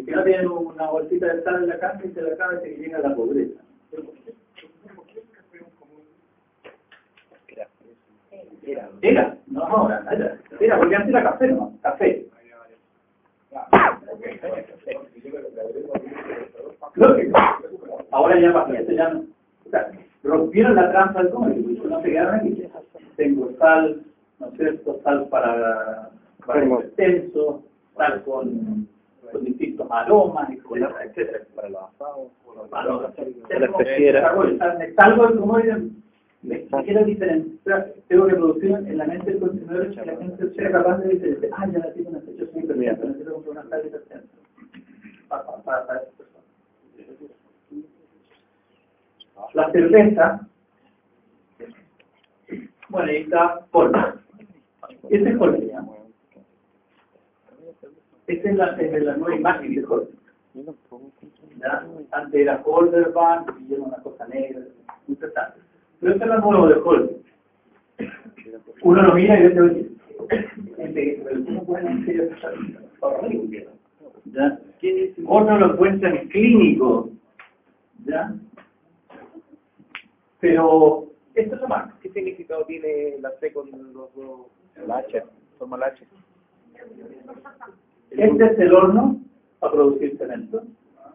Y que no tienen una bolsita de sal en la casa y se la acaba y se llega a la pobreza. Era, porque antes era café, ¿no? Café. Lógico. Ahora ya va, esto ya no. O sea, rompieron la trampa del comercio, no se quedaron aquí. Tengo sal, ¿no es cierto? Sal para el extenso, sal con distintos aromas, etcétera. Para los asados, para la especiera. Salgo del comercio. Me quiero diferenciar, tengo que producir en la mente del consumidor que la gente sea capaz de decir, ya la tengo una fecha súper bien, pero necesito comprar una sal de tercero. Para esa persona. La cerveza, bueno, ahí está Holger. Ese es Holger, digamos. Esa es la nueva imagen de Holger. Antes era Holderbank y era una cosa negra, muy interesante. Pero este es el nuevo de Holger. Uno lo mira y dice, oye, ¿cómo pueden ser horrible? ¿Ya? Otro lo encuentran clínico, ¿ya? Pero esto es lo más. ¿Qué significado tiene la C con los dos? La H, forma la H. Este es el horno para producir cemento.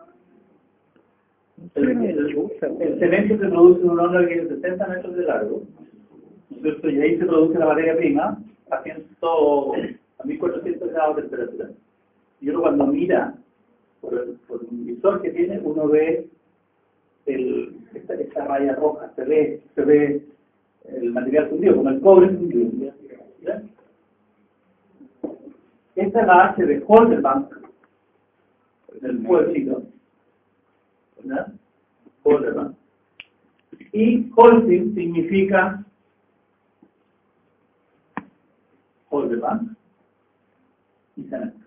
El cemento se produce en un horno que es 60 metros de largo, ¿no es cierto? Y ahí se produce la materia prima a 1400 grados de temperatura. Y uno cuando mira por un visor que tiene, uno ve esta raya roja, se ve el material fundido, como el cobre fundido. ¿Ya? Esta es la H de Holderbank, del pueblito. ¿Verdad? Holderbank. Y Holcim significa Holderbank y cemento.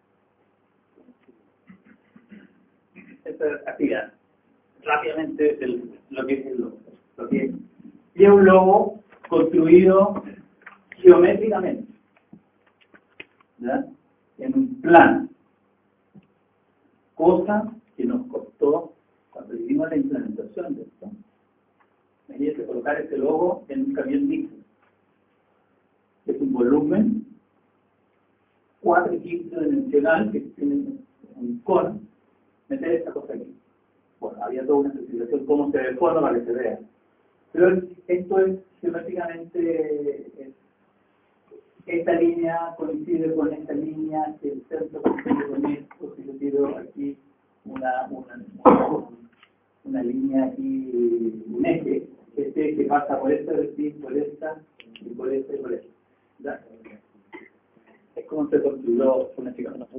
Esta es actividad. Rápidamente lo que es el logo. Y es un logo construido geométricamente, ¿verdad? En un plano. Cosa que nos costó, cuando hicimos la implementación de esto, imagínense colocar este logo en un camión Nixon. Es un volumen cuatridimensional que tiene un cono, meter esta cosa aquí. Bueno, había toda una especificación cómo se ve el cono para que se vea. Pero esto es geométricamente, esta línea coincide con esta línea, el centro coincide con esto, si yo tiro aquí una línea aquí, un eje, este que pasa por esta vertiente, por esta, y por esta y por esta. ¿Ya? Es como se construyó fonéticamente.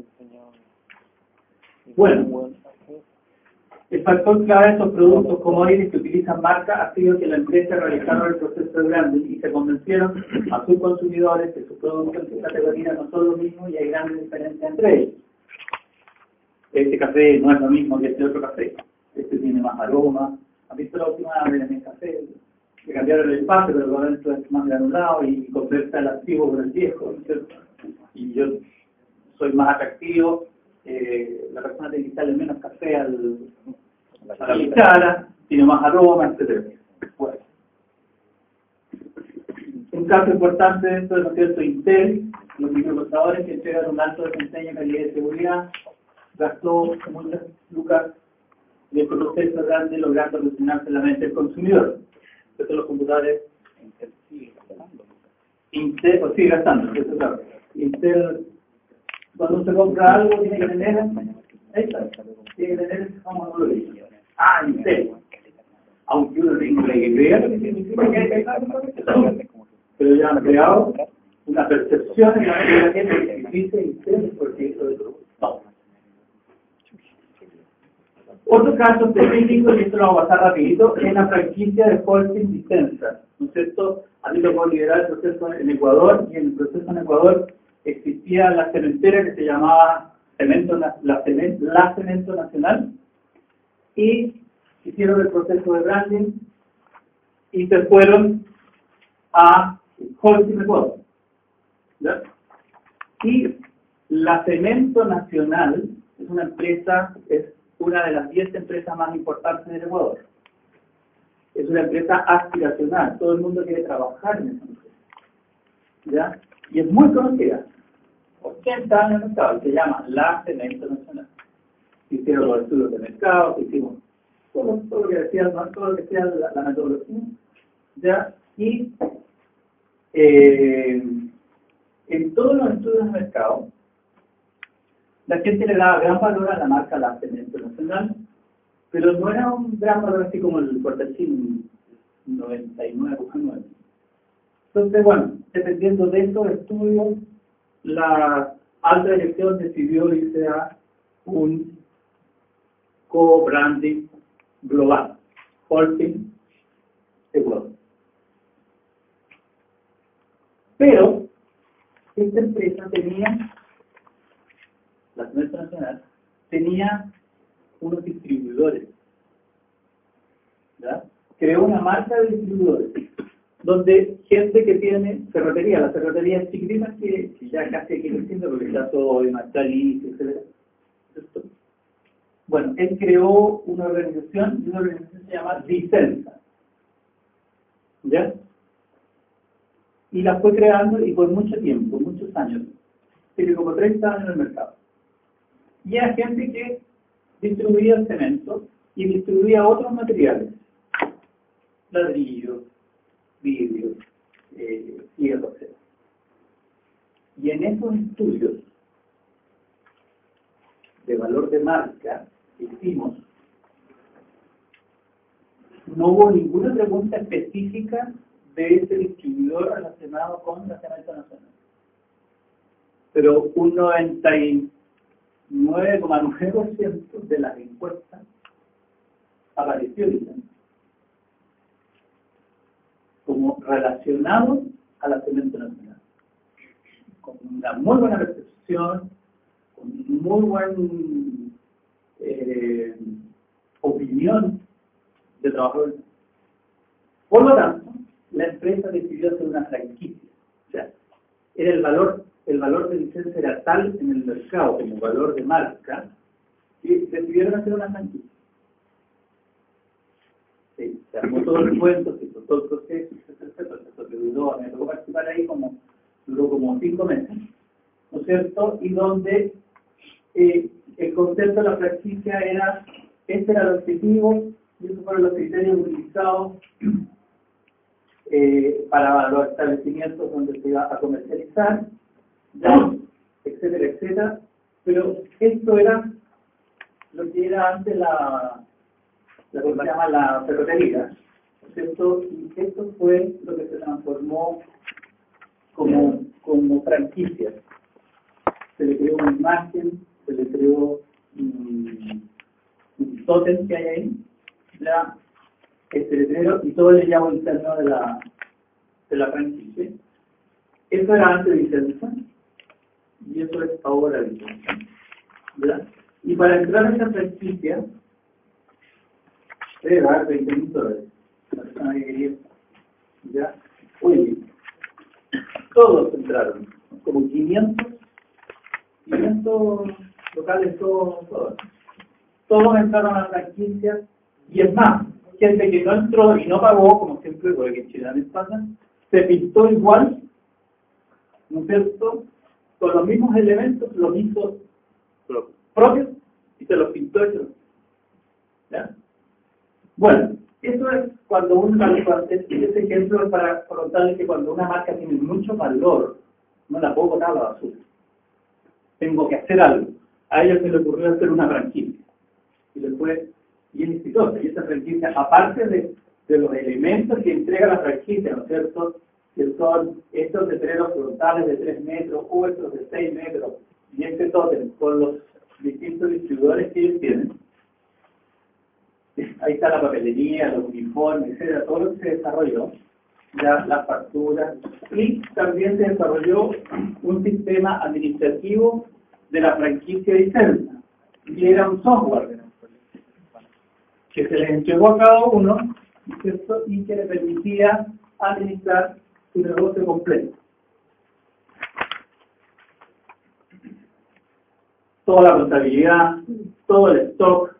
Bueno, el factor clave de estos productos commodities que utilizan marca ha sido que la empresa realizaron el proceso de branding y se convencieron a sus consumidores que sus productos en su categoría no son lo mismo y hay grandes diferencias entre ellos. Este café no es lo mismo que este otro café. Este tiene más aroma. ¿Han visto la última de mi café? Que cambiaron el espacio, pero por dentro es más granulado y conversa el activo con el viejo, ¿no es cierto? Y yo soy más atractivo. La persona tiene que echarle menos café a la cuchara, tiene más aroma, etc. Bueno. Un caso importante de esto es, ¿no es cierto?, Intel, los microprocesadores que entregan un alto desempeño en calidad de seguridad, gastó muchas lucas de proceso grande logrando relacionarse en la mente del consumidor. Estos los computadores Intel, o sigue gastando, eso es claro. Intel, cuando se compra algo, tiene que tener, ahí está, tiene que tener, vamos a ver, Intel. Aunque uno tenga que creer lo que significa que hay que hacer, pero ya han creado una percepción en la mente de la gente que si dice Intel porque eso es no. Otro caso específico, y esto lo vamos a pasar rapidito, es la franquicia de Holcim Dicenza, ¿no es cierto? A mí tocó liderar el proceso en Ecuador, y en el proceso en Ecuador existía la cementera que se llamaba la Cemento Nacional, y hicieron el proceso de branding, y se fueron a Holcim Ecuador, ¿ya? Y la Cemento Nacional, es una empresa, es una de las 10 empresas más importantes del Ecuador. Es una empresa aspiracional, todo el mundo quiere trabajar en esa empresa, ¿ya? Y es muy conocida, 80 años en el mercado, y se llama la Cemento Nacional. Hicieron los estudios de mercado, hicimos todo lo que decía, ¿no? Todo lo que sea la metodología, ¿ya? Y en todos los estudios de mercado, la gente le daba gran valor a la marca La Cemento Nacional, pero no era un gran valor así como el Portachín 99,9. Entonces, bueno, dependiendo de estos estudios, la alta dirección decidió irse a un co-branding global, Holcim Ecuador. Pero esta empresa tenía, la Cemento Nacional, tenía unos distribuidores, ¿ya? Creó una marca de distribuidores, donde gente que tiene ferretería, las ferreterías chiquititas que ya casi aquí no existen, porque ya soy Machalí, etc. Bueno, él creó una organización, y una organización se llama Vicenza, ¿ya? Y la fue creando y por mucho tiempo, muchos años, tiene como 30 años en el mercado. Y era gente que distribuía el cemento y distribuía otros materiales, ladrillos, vidrio, hierro, etc. Y en esos estudios de valor de marca que hicimos, no hubo ninguna pregunta específica de ese distribuidor relacionado con la Cemento Nacional. Pero un 99,9% de las encuestas apareció, dicen, como relacionado a la Cemento Nacional, con una muy buena percepción, con muy buena opinión de trabajadores. Por lo tanto, la empresa decidió hacer una franquicia. O sea, era el valor de licencia era tal en el mercado como valor de marca que decidieron hacer una franquicia. Sí, se armó todo el cuento, se hizo todo el proceso, etcétera, que duró, me tocó participar ahí duró como 5 meses, ¿no es cierto? Y donde el concepto de la franquicia era, este era el objetivo, y esos fueron los criterios utilizados para los establecimientos donde se iba a comercializar, ¿ya? Etcétera, etcétera. Pero esto era lo que era antes la que se llama la ferretería, ¿no es cierto? Y esto fue lo que se transformó como franquicia. Se le creó una imagen, se le creó un tótem que hay ahí, ya, este letrero, y todo el llamo interno de la franquicia. Eso era antes de Vicenza, y eso es ahora Vicenza, ¿verdad? Y para entrar en esa franquicia, debe dar $20,000. La persona que quería, ¿ya? Oye, todos entraron, como 500 locales, todos entraron a la franquicia, y es más, gente que no entró y no pagó, como siempre, porque en Chile también pasa, se pintó igual, ¿no es cierto?, con los mismos elementos, los hizo propios, y se los pintó y se los... ¿Ya? Bueno, eso es cuando ese ejemplo es para contarles que cuando una marca tiene mucho valor, no la puedo botar a la basura. Tengo que hacer algo. A ellos se les ocurrió hacer una franquicia. Y les fue bien exitosa. Y esa franquicia, aparte de los elementos que entrega la franquicia, ¿no es cierto?, que son estos letreros frontales de 3 metros o estos de 6 metros, y este tótem con los distintos distribuidores que ellos tienen. Ahí está la papelería, los uniformes, etcétera, todo lo que se desarrolló, ya las facturas, y también se desarrolló un sistema administrativo de la franquicia de Vicenza, que era un software que se les entregó a cada uno, ¿cierto?, y que le permitía administrar su negocio completo. toda la contabilidad, todo el stock,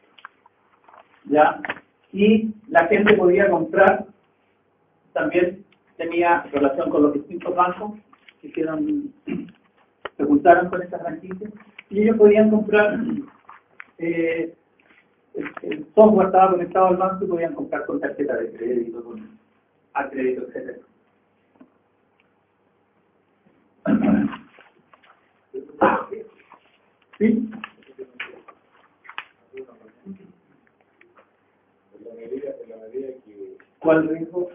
¿ya? Y la gente podía comprar, también tenía relación con los distintos bancos que se juntaron con estas franquicias, y ellos podían comprar, el software estaba conectado al banco y podían comprar con tarjeta de crédito, con a crédito, etc. ¿Sí? ¿Cuál riesgo?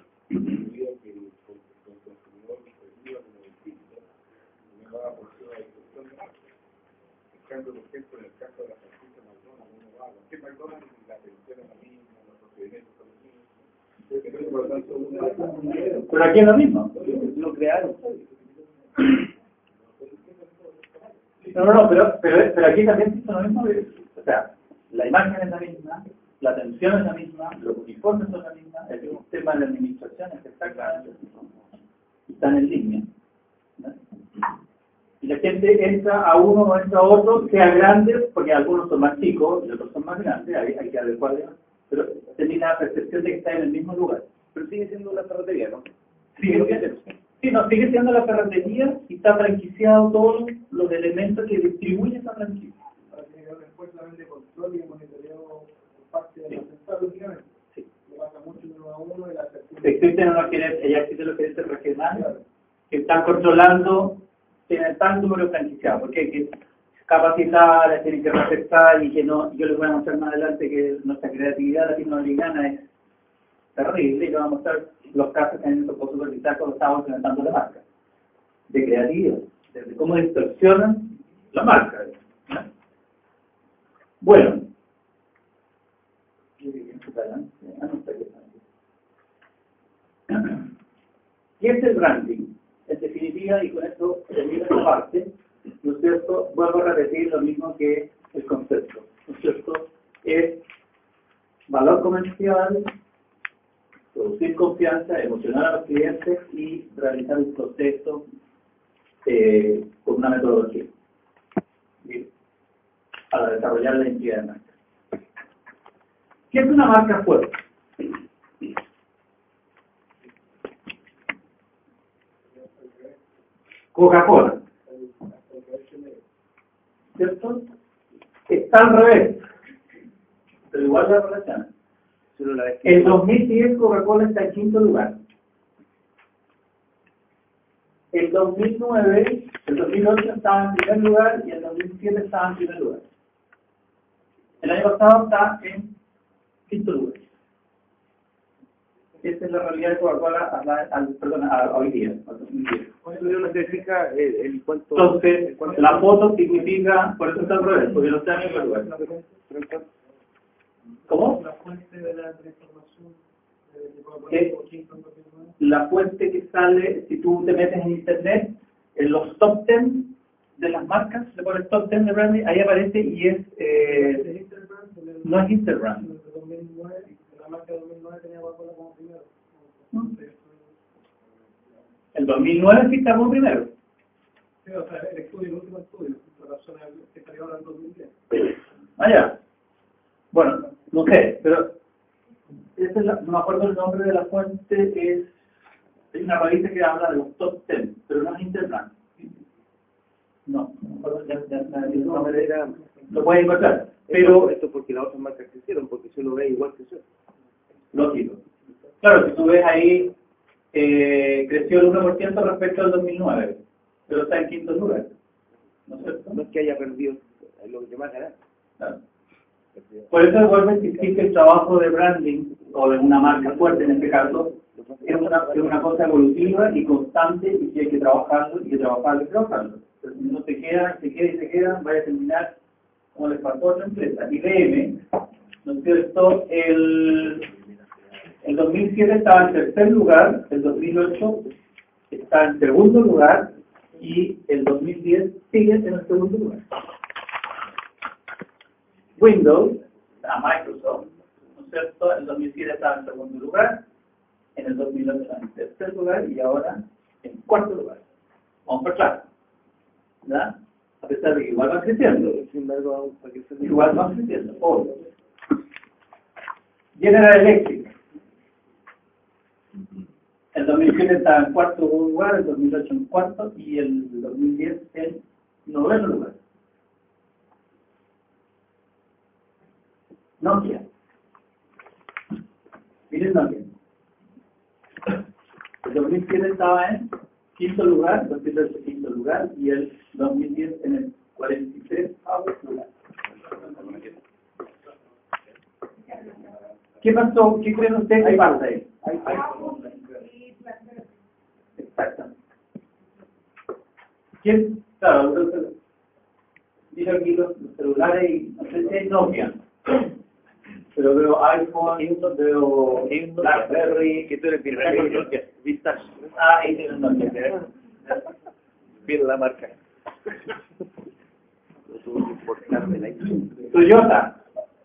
Pero aquí es lo mismo. Lo crearon. No, pero aquí también es lo mismo. O sea, la imagen es la misma, la atención es la misma, los uniformes son la misma, el sistema de administración es exactamente el mismo. Están en línea, ¿no? Y la gente entra a uno o entra a otro, sea grande, porque algunos son más chicos y otros son más grandes, hay que adecuarle, pero tiene la percepción de que está en el mismo lugar. Pero sigue siendo una ferretería, ¿no? Sí, no, sigue siendo la ferretería y está franquiciado todos los elementos que distribuye esa franquicia. Para que después la vende control y monitoreo parte de la central, lógicamente. Sí. Le pasa mucho de uno a uno y la existen los gerentes, ella existe los gerentes regionales que están controlando, tienen tal número de franquiciados, porque hay que capacitar, tienen que refrescar y que no, yo les voy a mostrar más adelante que nuestra creatividad latinoamericana es terrible y les voy a mostrar los casos que han tocado supervisar cuando estamos implementando la marca, de creatividad, de cómo distorsionan la marca. ¿No? Bueno, ¿qué es el branding? En definitiva, y con esto termino esta parte, ¿no es cierto? Vuelvo a repetir lo mismo que el concepto, ¿no es cierto? Es valor comercial, producir confianza, emocionar a los clientes y realizar un proceso con una metodología para desarrollar la identidad de marca. ¿Qué es una marca fuerte? Coca-Cola, ¿cierto? Está al revés, pero igual la relación. En 2010 Coca-Cola está en quinto lugar. En 2009, el 2008 estaba en primer lugar y en 2007 estaba en primer lugar. El año pasado está en quinto lugar. Esa es la realidad de Coca-Cola hoy día, al 2010. No se fija el cuánto. Entonces, la foto significa, por eso está al revés, porque no está en el lugar. ¿Cómo? La fuente de la información La fuente que sale, si tú te metes en internet, en los top 10 de las marcas, le pones top 10 de branding, ahí aparece y es, no es Instagram. La marca de 2009 tenía Coca-Cola como primero. El 2009 sí está como primero. Sí, o sea, el último estudio, por razones que salió ahora en 2010. Allá. Bueno, no sé, pero no me acuerdo el nombre de la fuente, es una revista que habla de los top 10, pero no es Instagram. No me acuerdo el nombre, lo puedes encontrar. Pero esto porque las otras marcas crecieron, porque si uno ve igual que eso. Lógico. Claro, si tú ves ahí, creció el 1% respecto al 2009, pero está en quinto lugar. ¿No es cierto? No es que haya perdido lo que más ganar. Claro. Por eso vuelve a insistir que el trabajo de branding, o de una marca fuerte en este caso, es una cosa evolutiva y constante y que hay que trabajarlo y que trabajarlo. Pero si no se queda, vaya a terminar como les pasó a otra empresa. IBM, ¿no es cierto? El 2007 estaba en tercer lugar, el 2008 está en segundo lugar y el 2010 sigue en el segundo lugar. Windows, a Microsoft, ¿no es cierto? En el 2007 estaba en segundo lugar, en el 2008 estaba en tercer lugar y ahora en cuarto lugar. Vamos por claro, ¿verdad? a pesar de que igual van creciendo. Sin embargo, para que se Igual van creciendo, obvio. General Electric. El 2007 estaba en cuarto lugar, el 2008 en cuarto y el 2010 en noveno lugar. Nokia. Miren Nokia. El 2007 estaba en quinto lugar, el 2008 quinto lugar y el 2010 en el 43º lugar. ¿Qué pasó? ¿Qué creen ustedes que pasa ahí? Exactamente. ¿Quién? Claro, mira aquí los celulares y no sé si es Nokia. Pero veo iPhone, veo BlackBerry, que tú eres Vintage. Vintage. Ah, ahí tiene Nokia. Mira la marca. Toyota.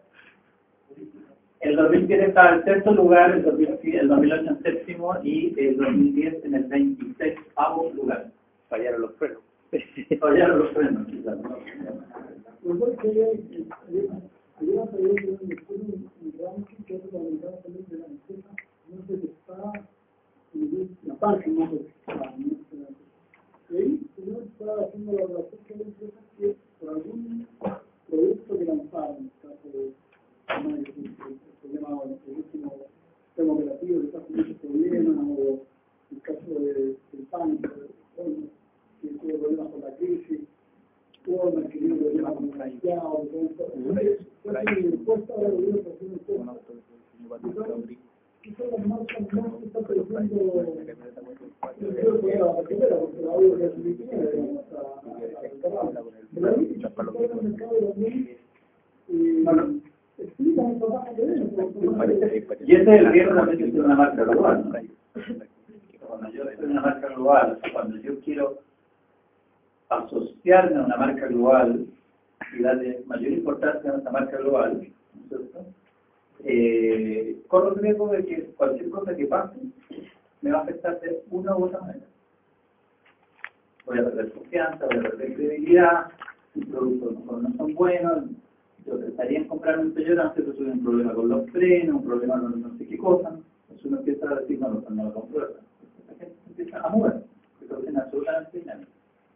El 2007 estaba en sexto lugar, el 2008 en séptimo y el 2010 en el 26º lugar. Fallaron los frenos. Fallaron los frenos, quizás. Nosotros ayer a través de un estudio en ranking que es la unidad también de la empresa, no sé si está en la página, no sé si está, y ahí uno está haciendo la relación que hay empresas que por algún producto que lanzaron, en el caso de el problema del último sistema operativo que está con muchos problemas, o el caso del pánico, que tuvo problemas con la crisis, tuvo un adquirido problemas con el haitiano, respuesta ahora el gobierno está haciendo todo. ¿Qué son las marcas más que están creciendo? Yo creo que era la primera, porque la audio es muy pequeña, digamos, pero ahí está en el mercado también. Explican el trabajo que ven. Y ese es el riesgo también de ser una marca global, ¿no? Cuando yo soy una marca global, cuando yo quiero asociarme a una marca global y darle mayor importancia a esa marca global, ¿no es cierto? Corro el riesgo de que cualquier cosa que pase me va a afectar de una u otra manera. Voy a perder confianza, voy a perder credibilidad, mis productos no son buenos, yo pensaría en comprar un Toyota, pero tuve un problema con los frenos, un problema con no sé qué cosa, entonces uno empieza a decir, no lo compro, la gente empieza a mover, porque lo tiene absolutamente dinámico.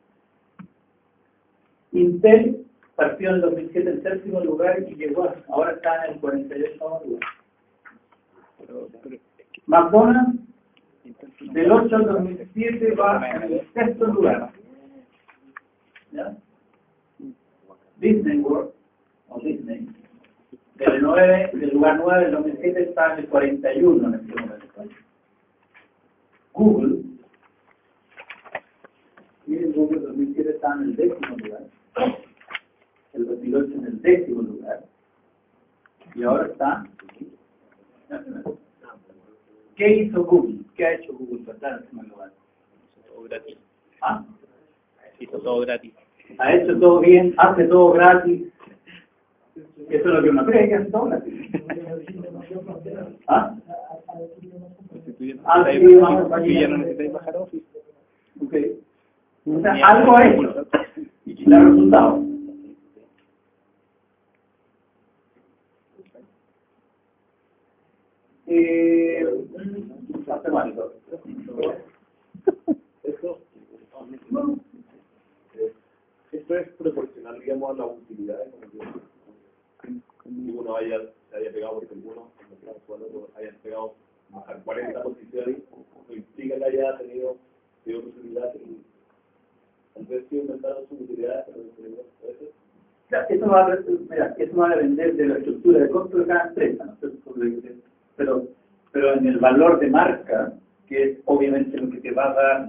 Intel partió en el 2007 en séptimo lugar y llegó, ahora está en el 48º lugar. McDonald's, del 8 al 2007 va en el sexto lugar. ¿Ya? Disney World, o Disney, del lugar 9 del 2007 está en el 41 en este momento. Google, miren, Google 2007 está en el 10º lugar, el 2008 en el 10º lugar, y ahora está. ¿Qué hizo Google? ¿Qué ha hecho Google para estar en el primer lugar? Todo gratis. ¿Ah? Hizo todo gratis. Ha hecho todo bien, hace todo gratis. Eso es lo que uno cree, que hace todo gratis. ¿Ah? Ah, sí, vamos a Y ya no necesitáis bajar Office. Ok. O sea, algo ha hecho y quitar resultados. Matemático. Esto es proporcional, digamos, a la utilidad. Si uno se haya pegado porque alguno, hayan pegado a 40 posiciones, no implica que haya tenido peor utilidad y tal vez sí aumentaron su utilidad, Eso va a depender de la estructura de costo de cada empresa, ¿no? Pero en el valor de marca, que es obviamente lo que te va a dar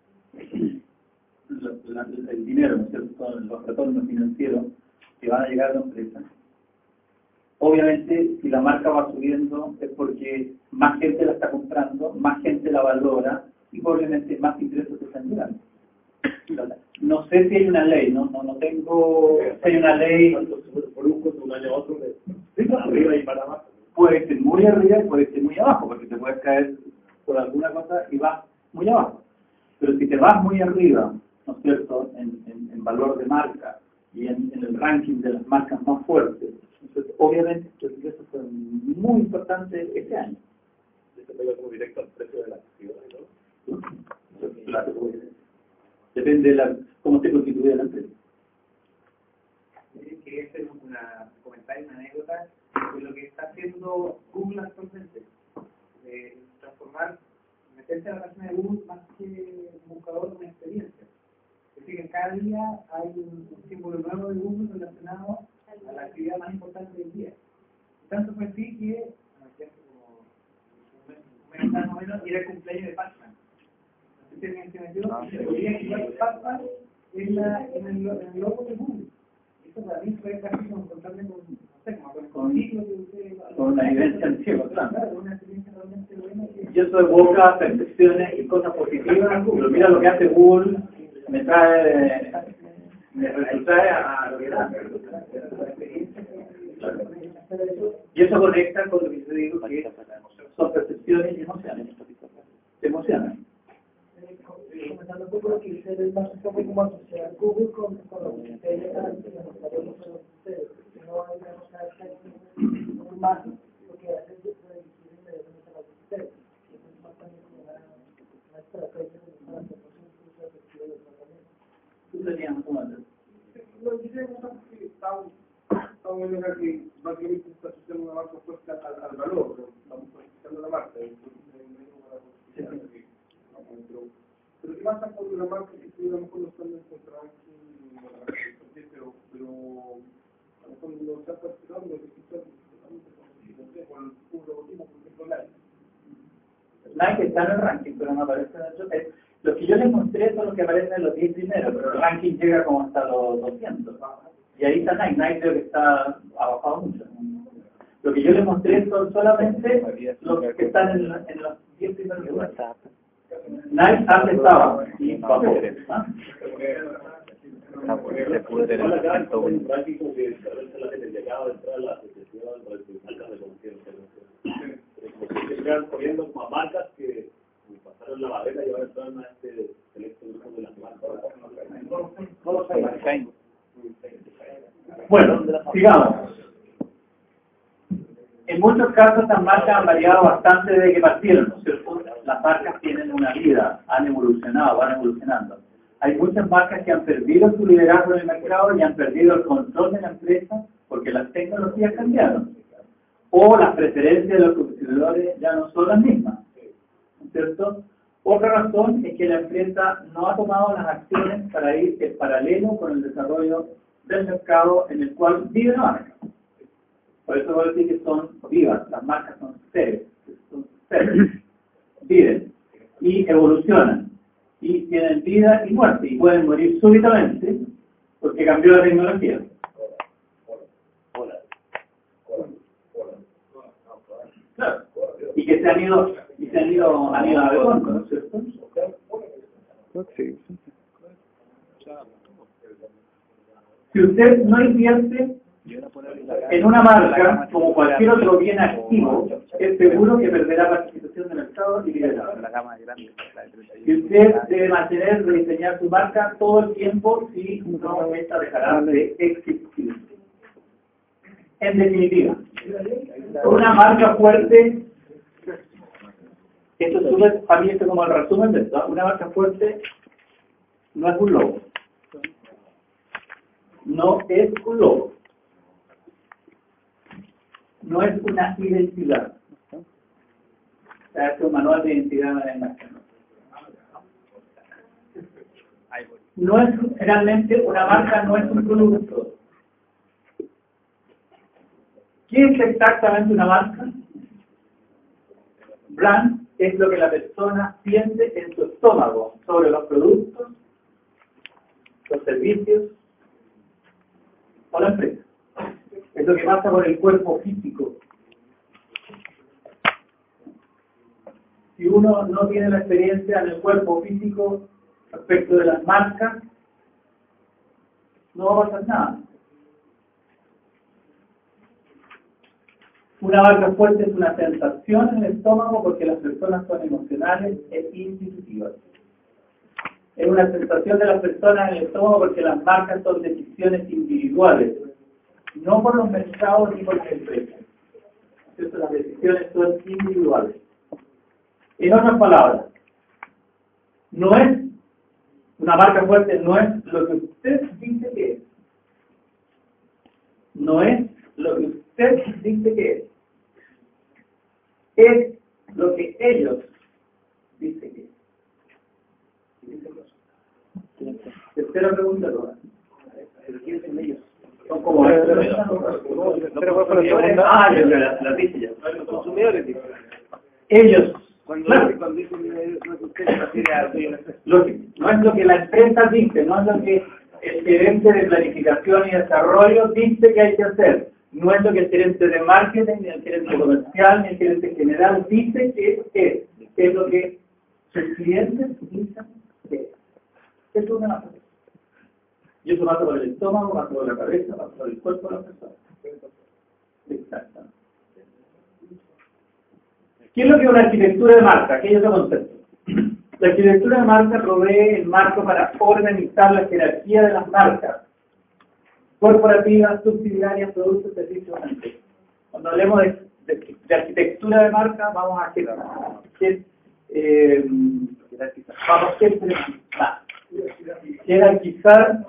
el dinero, ¿no es cierto? Los retornos financieros que van a llegar a la empresa. Obviamente, si la marca va subiendo es porque más gente la está comprando, más gente la valora y obviamente más ingresos se están llegando. No sé si hay una ley, no tengo si hay una ley. Por un año a otro, arriba y para abajo. Puede ser muy arriba y puede ser muy abajo, porque te puedes caer por alguna cosa y vas muy abajo. Pero si te vas muy arriba, ¿no es cierto?, en valor de marca y en el ranking de las marcas más fuertes. Entonces, obviamente, estos ingresos fueron muy importantes este año. ¿Esto pega como directo al precio de la acción y todo? Claro, depende de cómo esté constituida la empresa. Quería hacer un comentario, una anécdota de lo que está haciendo Google actualmente. Transformar, meterse a la página de Google más que un buscador de una experiencia. Es decir, que cada día hay un símbolo nuevo de Google relacionado a la actividad más importante del día. Tanto fue así que, hace como un mes más o menos, era el cumpleaños de Pac-Man. Entonces se metió y se podía quitar Pac-Man en el logo de Google. Eso para mí fue casi como encontrarme con, no sé, con un libro que usted... Con una evidencia en ciego, claro. Claro, una experiencia realmente buena que... Y eso evoca percepciones y cosas positivas. Pero mira lo que hace Google, me retrotrae a lo que da. Y eso conecta con lo que yo digo, que son percepciones y emociones. Se emocionan. Comentando un poco lo que dice el más un poco más asociar Google con lo que ustedes hacen, ustedes, no hay una cosa más lo que hacen es dirigir inmediatamente a ustedes. Eso es más también como una estrategia para hacer un curso efectivo de tratamiento. Tú tenías un Lo que queremos es que estamos viendo que básicamente está asociando una marca fuerte al valor, estamos asociando la marca. Pero ¿qué pasa con una marca que a lo mejor no están encontrando pero a lo mejor no está participando, no está totalmente conocido, no sé, con un logotipo, por ejemplo, Nike está en el ranking, pero no aparece en el top. Los que yo les mostré son los que aparecen en los 10 primeros, pero el ranking llega como hasta los 200. Y ahí está Nike. Nike creo que está abajado mucho. Lo que yo les mostré son solamente los que están en los 10 primeros lugares. Nike antes estaba y bajó. ¿Ah? Un ranking como que solamente llegaba a entrar a la asociación de marcas reconocidas. Como que se poniendo como a marcas que pasaron la barrera y ahora están a este selecto grupo de las marcas. Bueno, sigamos. En muchos casos las marcas han variado bastante desde que partieron, ¿no es cierto? Las marcas tienen una vida, han evolucionado, van evolucionando. Hay muchas marcas que han perdido su liderazgo en el mercado y han perdido el control de la empresa porque las tecnologías cambiaron. O las preferencias de los consumidores ya no son las mismas, ¿no es cierto? Otra razón es que la empresa no ha tomado las acciones para ir en paralelo con el desarrollo del mercado en el cual vive la marca. Por eso voy a decir que son vivas, las marcas son seres, viven y evolucionan y tienen vida y muerte y pueden morir súbitamente porque cambió la tecnología. Claro. Y que se han ido a ver, ¿no es cierto? Si usted no invierte en una marca, como cualquier otro bien activo, es seguro que perderá participación de mercado y liderazgo. Y usted debe mantener, rediseñar su marca todo el tiempo, si no, esta dejará de existir. En definitiva, una marca fuerte, esto es súper, para mí esto es como el resumen de esto, una marca fuerte no es un logo. No es un logo. No es una identidad. Es un manual de identidad en la. No es realmente una marca, no es un producto. ¿Qué es exactamente una marca? Brand es lo que la persona siente en su estómago sobre los productos, los servicios o la empresa. Es lo que pasa con el cuerpo físico. Si uno no tiene la experiencia en el cuerpo físico respecto de las marcas, no va a pasar nada. Una marca fuerte es una sensación en el estómago porque las personas son emocionales e intuitivas. Es una sensación de las personas en el estómago porque las marcas son decisiones individuales, no por los mercados ni por las empresas. ¿Cierto? Las decisiones son individuales. En otras palabras, no es una marca fuerte, no es lo que usted dice que es. No es lo que usted dice que es. Es lo que ellos dicen que es. Tercera pregunta, Lola. ¿Quiénes son ellos? Son como la dije ya. Los consumidores, digo. Ellos. Cuando dicen no es usted, se refiere a No es lo que la empresa dice, no es lo que el gerente de planificación y desarrollo dice que hay que hacer. No es lo que el gerente de marketing, ni el gerente comercial, ni el gerente general dice que es lo que sus clientes dicen que es. Eso es una cosa. Y eso pasa por el estómago, pasa por la cabeza, pasa por el cuerpo de la persona. Exactamente. ¿Qué es lo que es una arquitectura de marca? ¿Qué es ese concepto? La arquitectura de marca provee el marco para organizar la jerarquía de las marcas corporativas, subsidiarias, productos, servicios, empresas. Cuando hablemos de arquitectura de marca, vamos a jerarquizar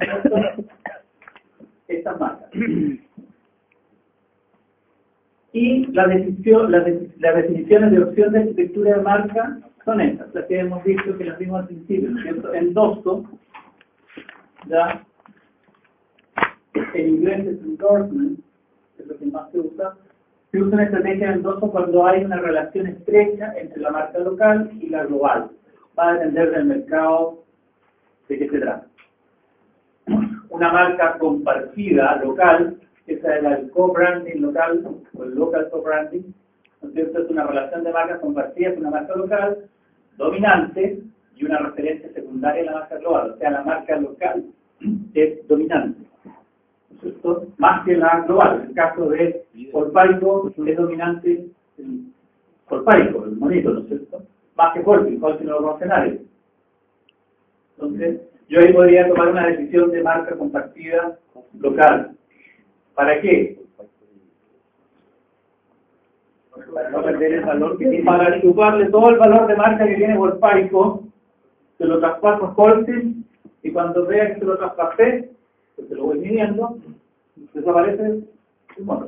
estas marcas. Y las definiciones de opción de arquitectura de marca son estas, las que hemos visto, que las vimos al principio, ¿cierto? Endoso, ya, en inglés es endorsement, es lo que más se usa. Se usa una estrategia de endoso cuando hay una relación estrecha entre la marca local y la global. Va a depender del mercado de qué se trata. Una marca compartida local, esa es el co-branding local, o el local co-branding, entonces es una relación de marcas compartidas, una marca local dominante y una referencia secundaria en la marca global, o sea, la marca local es dominante, ¿no es cierto? Más que la global. En el caso de Folpárico es dominante el Folpárico, el monito, ¿no es cierto? Más que Holcim no lo conoce nadie. Entonces, yo ahí podría tomar una decisión de marca compartida local. ¿Para qué? Para no perder el valor que tiene. Para chuparle todo el valor de marca que tiene Folpárico, se lo traspaso a Holcim y cuando vea que se lo traspasé, pues se lo voy midiendo, desaparece el mono.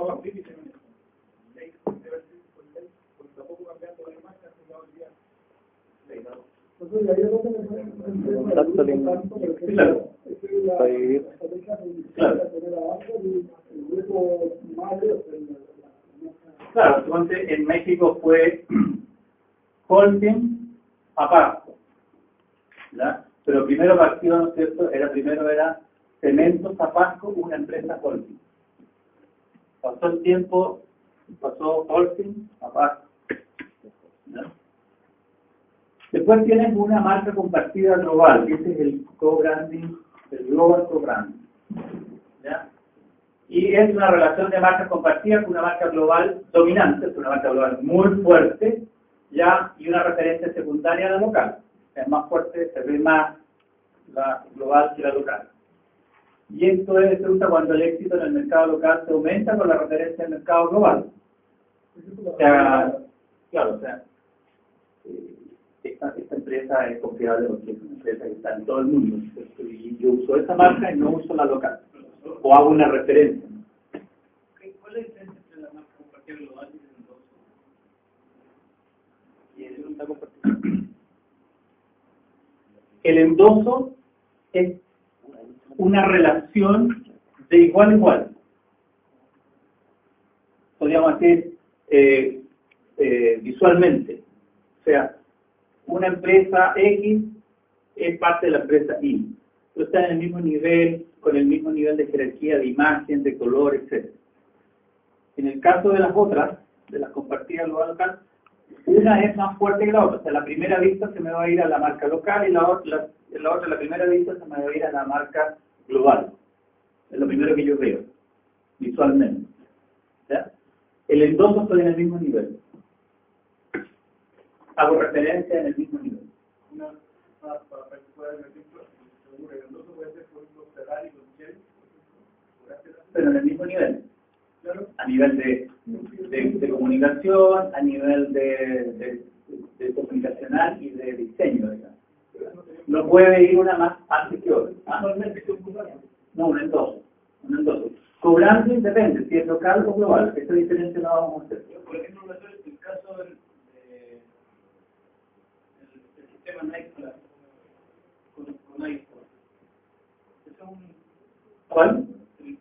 Claro, entonces en México fue Holcim a Pasto, ¿ya? Pero primero partió, ¿no es cierto? Primero era Cementos Zapasco, una empresa Holcim. Pasó el tiempo, pasó Holcim a Pasto, ¿ya? Después tienes una marca compartida global, que ese es el co-branding, el global co-branding, ¿ya? Y es una relación de marcas compartidas con una marca global dominante, es una marca global muy fuerte, ¿ya? Y una referencia secundaria a la local. Es más fuerte, se ve más la global que la local. Y esto se usa cuando el éxito en el mercado local se aumenta con la referencia del mercado global. O sea, claro, o sea, esta empresa es confiable porque es una empresa que está en todo el mundo, ¿cierto? Y yo uso esa marca y no uso la local. O hago una referencia. ¿Cuál es la diferencia entre la marca compartida global y el endoso? El endoso es una relación de igual a igual. Podríamos decir visualmente. O sea, una empresa X es parte de la empresa Y. Pero están en el mismo nivel, con el mismo nivel de jerarquía, de imagen, de color, etc. En el caso de las otras, de las compartidas global local, una es más fuerte que la otra. O sea, la primera vista se me va a ir a la marca local y la otra, la primera vista se me va a ir a la marca global. Es lo primero que yo veo, visualmente. ¿Ya? El endoso estoy en el mismo nivel. Hago referencia en el mismo nivel. para participar en el ejemplo, seguro que no se puede hacer por ejemplo Ferrari con Shell, pero en el mismo nivel. claro, A nivel de comunicación, a nivel de comunicacional y de diseño, digamos. No puede ir una más antes que otra. No, una en dos. Una en dos. Cobrando depende, si es local o global. Esta diferencia no vamos a hacer. Por ejemplo, el caso del sistema Nike con iPhone. Es ¿Cuál? el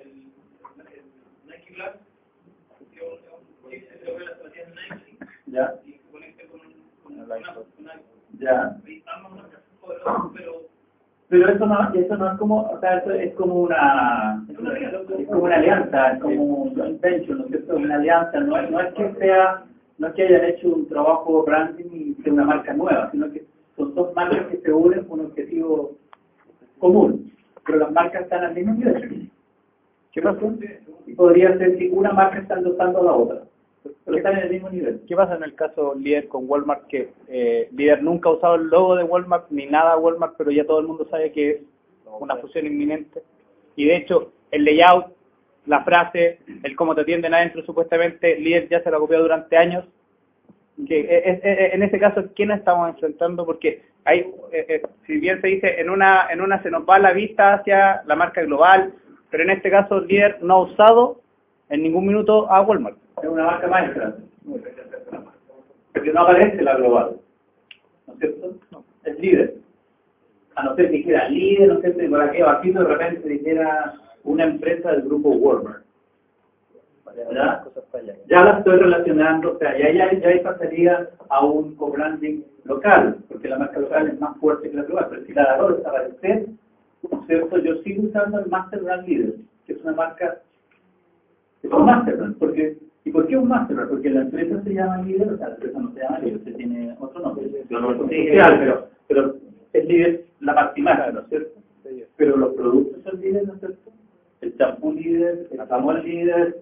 Nike Glass, que se ve las zapatillas Nike Ya. y se conecta con iPhone. Ya. Y ambas marcas son poderosas, Pero eso no es como, o sea, eso es como una alianza, es como un joint venture, ¿no es cierto? Una alianza, no es que hayan hecho un trabajo branding y sea una marca nueva, sino que son dos marcas que se unen con un objetivo común, pero las marcas están al mismo nivel. ¿Qué pasó? Y podría ser que una marca está endosando a la otra, pero están en el mismo nivel. ¿Qué pasa en el caso Líder con Walmart? Que Líder nunca ha usado el logo de Walmart ni nada de Walmart, pero ya todo el mundo sabe que es una fusión inminente. Y de hecho, el layout, la frase, el cómo te atienden adentro, supuestamente, Líder ya se lo ha copiado durante años. Que en ese caso, ¿quién estamos enfrentando? Porque hay, si bien se dice, en una se nos va la vista hacia la marca global, pero en este caso, Líder no ha usado en ningún minuto a Walmart. Es una marca maestra, porque no aparece la global, ¿no es cierto? Es líder. A no ser que dijera líder, no sé si por aquí abajito de repente dijera una empresa del grupo Walmart. ¿Ya? Ya la estoy relacionando, o sea, ya ahí pasaría a un co-branding local, porque la marca local es más fuerte que la global, pero si la de ahora desaparece, ¿no es cierto? Yo sigo usando el Master Brand Leader, que es una marca, es un Master Brand, porque ¿y por qué un Master Brand? Porque la empresa se llama líder, o sea, la empresa no se llama líder, se tiene otro nombre, pero es líder la máxima, ¿no es cierto? Pero los productos son líderes, ¿no es cierto? El champú líder, el jamón líder,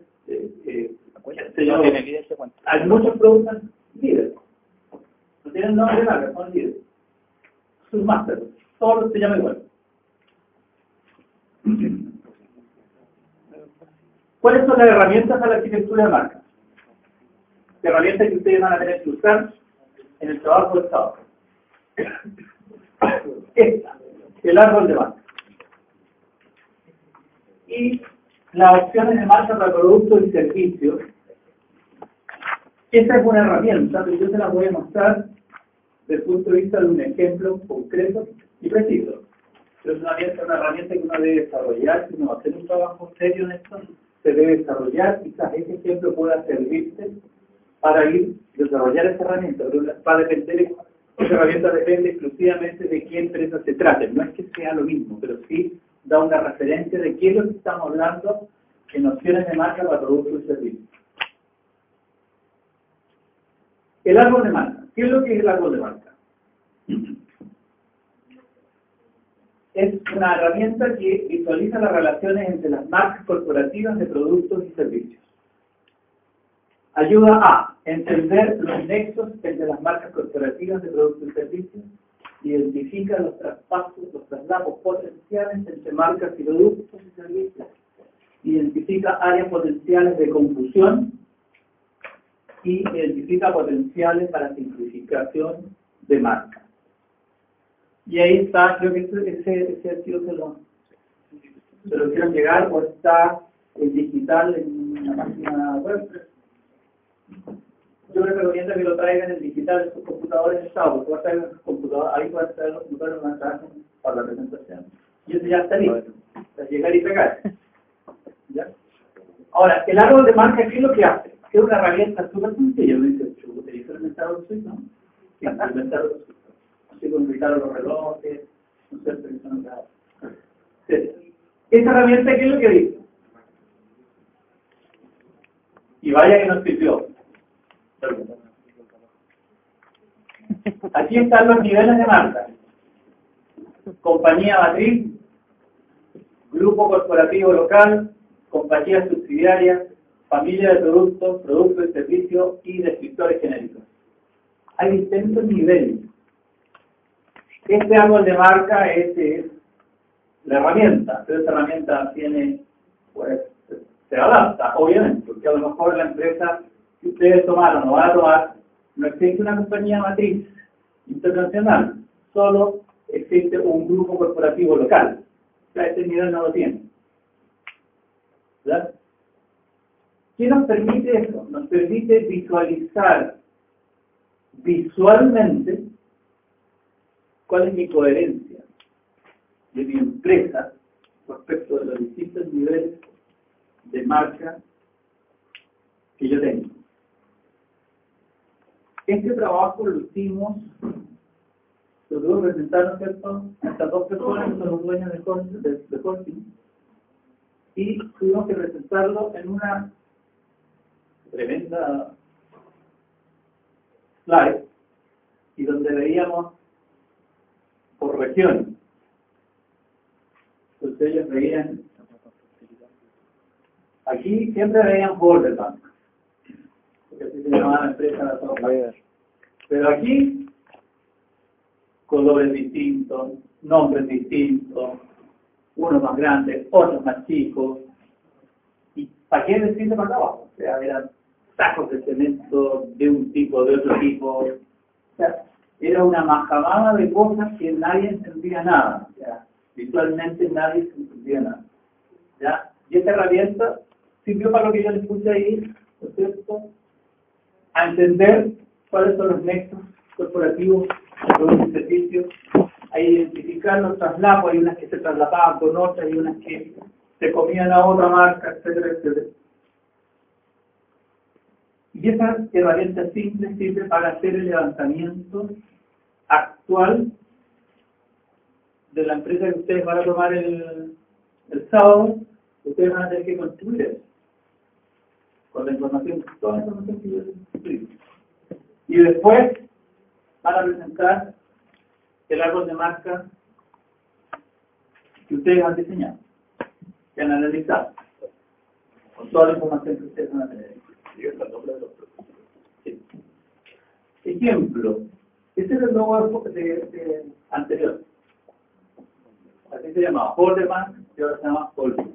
hay muchos productos líderes. No tienen nombre de marca, son líderes. Sus Master, todos se llaman igual. ¿Cuáles son las herramientas a la arquitectura de marca? Herramientas que ustedes van a tener que usar en el trabajo de Estado. Esta, el árbol de marca. Y las opciones de marca para productos y servicios. Esta es una herramienta, pero yo se la voy a mostrar desde el punto de vista de un ejemplo concreto y preciso. Pero es una herramienta que uno debe desarrollar, si uno va a hacer un trabajo serio en esto, se debe desarrollar, quizás ese ejemplo pueda servirse para ir desarrollar esa herramienta, pero va a depender, esa herramienta depende exclusivamente de qué empresa se trate, no es que sea lo mismo, pero sí da una referencia de qué es lo que estamos hablando en opciones de marca para productos y servicios. El árbol de marca. ¿Qué es lo que es el árbol de marca? Es una herramienta que visualiza las relaciones entre las marcas corporativas de productos y servicios. Ayuda a entender los nexos entre las marcas corporativas de productos y servicios, identifica los traspasos, los traslados potenciales entre marcas y productos y servicios, identifica áreas potenciales de confusión y identifica potenciales para simplificación de marca. Y ahí está, creo que ese archivo se lo quiero llegar, o está en digital en la página web. Yo les recomiendo que lo traigan en digital en sus computadores en estado, porque va a traer computador, ahí van a traer los computadores van a traer para la presentación. Y eso ya está listo, para llegar y pegar. ¿Ya? Ahora, el árbol de marca, ¿qué es lo que hace? Es una herramienta súper sencilla. Uno dice, yo utilizo el inventario suizo, ¿no? Sí, el inventario suizo. Así como invitar los relojes, no sé, esta herramienta, ¿qué es lo que dice? Y vaya que nos sirvió. Aquí están los niveles de marca. Compañía matriz, grupo corporativo local, compañía subsidiaria, familia de productos, productos y servicios y descriptores genéricos. Hay distintos niveles. Este árbol de marca es la herramienta, pero esta herramienta tiene, pues, se adapta, obviamente, porque a lo mejor la empresa que ustedes tomaron o van a tomar, no existe una compañía matriz internacional, solo existe un grupo corporativo local. O sea, este nivel no lo tiene. ¿Verdad? ¿Qué nos permite eso? Nos permite visualizar visualmente cuál es mi coherencia de mi empresa respecto de los distintos niveles de marca que yo tengo. Este trabajo lo hicimos, lo tuvo que presentar, ¿no es cierto?, estas dos personas que son los dueños de Holcim, y tuvimos que presentarlo en una tremenda slide, y donde veíamos por regiones. Entonces ellos veían, aquí siempre veían Borderbank, porque así se llamaba la empresa, pero aquí colores distintos, nombres distintos, unos más grandes, otros más chicos, y ¿para qué decirle para abajo? O sea, eran sacos de cemento de un tipo, de otro tipo, o sea, era una majamada de cosas que nadie entendía nada, o sea, visualmente nadie se entendía nada, ¿ya? Y esta herramienta sirvió para lo que yo les puse ahí, ¿no es cierto?, a entender cuáles son los nexos corporativos de los servicios, a identificar los traslapos, hay unas que se traslapaban con otras, hay unas que se comían a otra marca, etcétera, etcétera. Y esa herramienta simple sirve para hacer el levantamiento actual de la empresa que ustedes van a tomar el sábado. Ustedes van a tener que construir eso con la información, toda la información que yo les explico. Y después van a presentar el árbol de marca que ustedes han diseñado, que han analizado, con toda la información que ustedes van a tener. Sí. Ejemplo, este es el logo de anterior. Así se llamaba Borderbank y ahora se llama Holcim.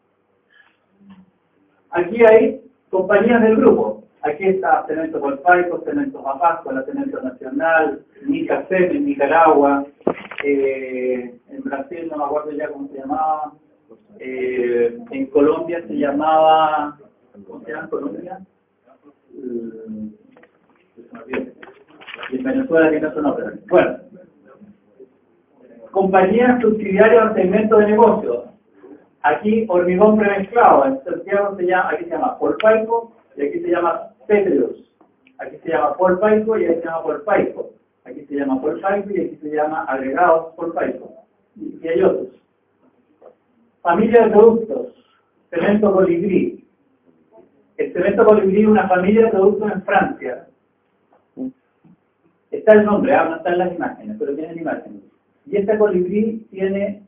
Aquí hay compañías del grupo. Aquí está Cemento Colpaico, Cemento Mapascua, Cemento Nacional, Nicacem en Nicaragua, en Brasil no me acuerdo ya cómo se llamaba, en Colombia se llamaba, ¿cómo se llama en Colombia? Y en Venezuela tiene otro nombre. Bueno, compañías subsidiarias de segmento de negocio. Aquí hormigón premezclado, en Santiago aquí se llama Colpaico y aquí se llama Petreos. Aquí se llama Colpaico y aquí se llama Colpaico. Aquí se llama Colpaico y aquí se llama agregados Colpaico. Y hay otros. Familia de productos. Cemento Colibrí. El cemento Colibrí es una familia de productos en Francia. Está el nombre, no están las imágenes, pero tienen imágenes. Y esta Colibrí tiene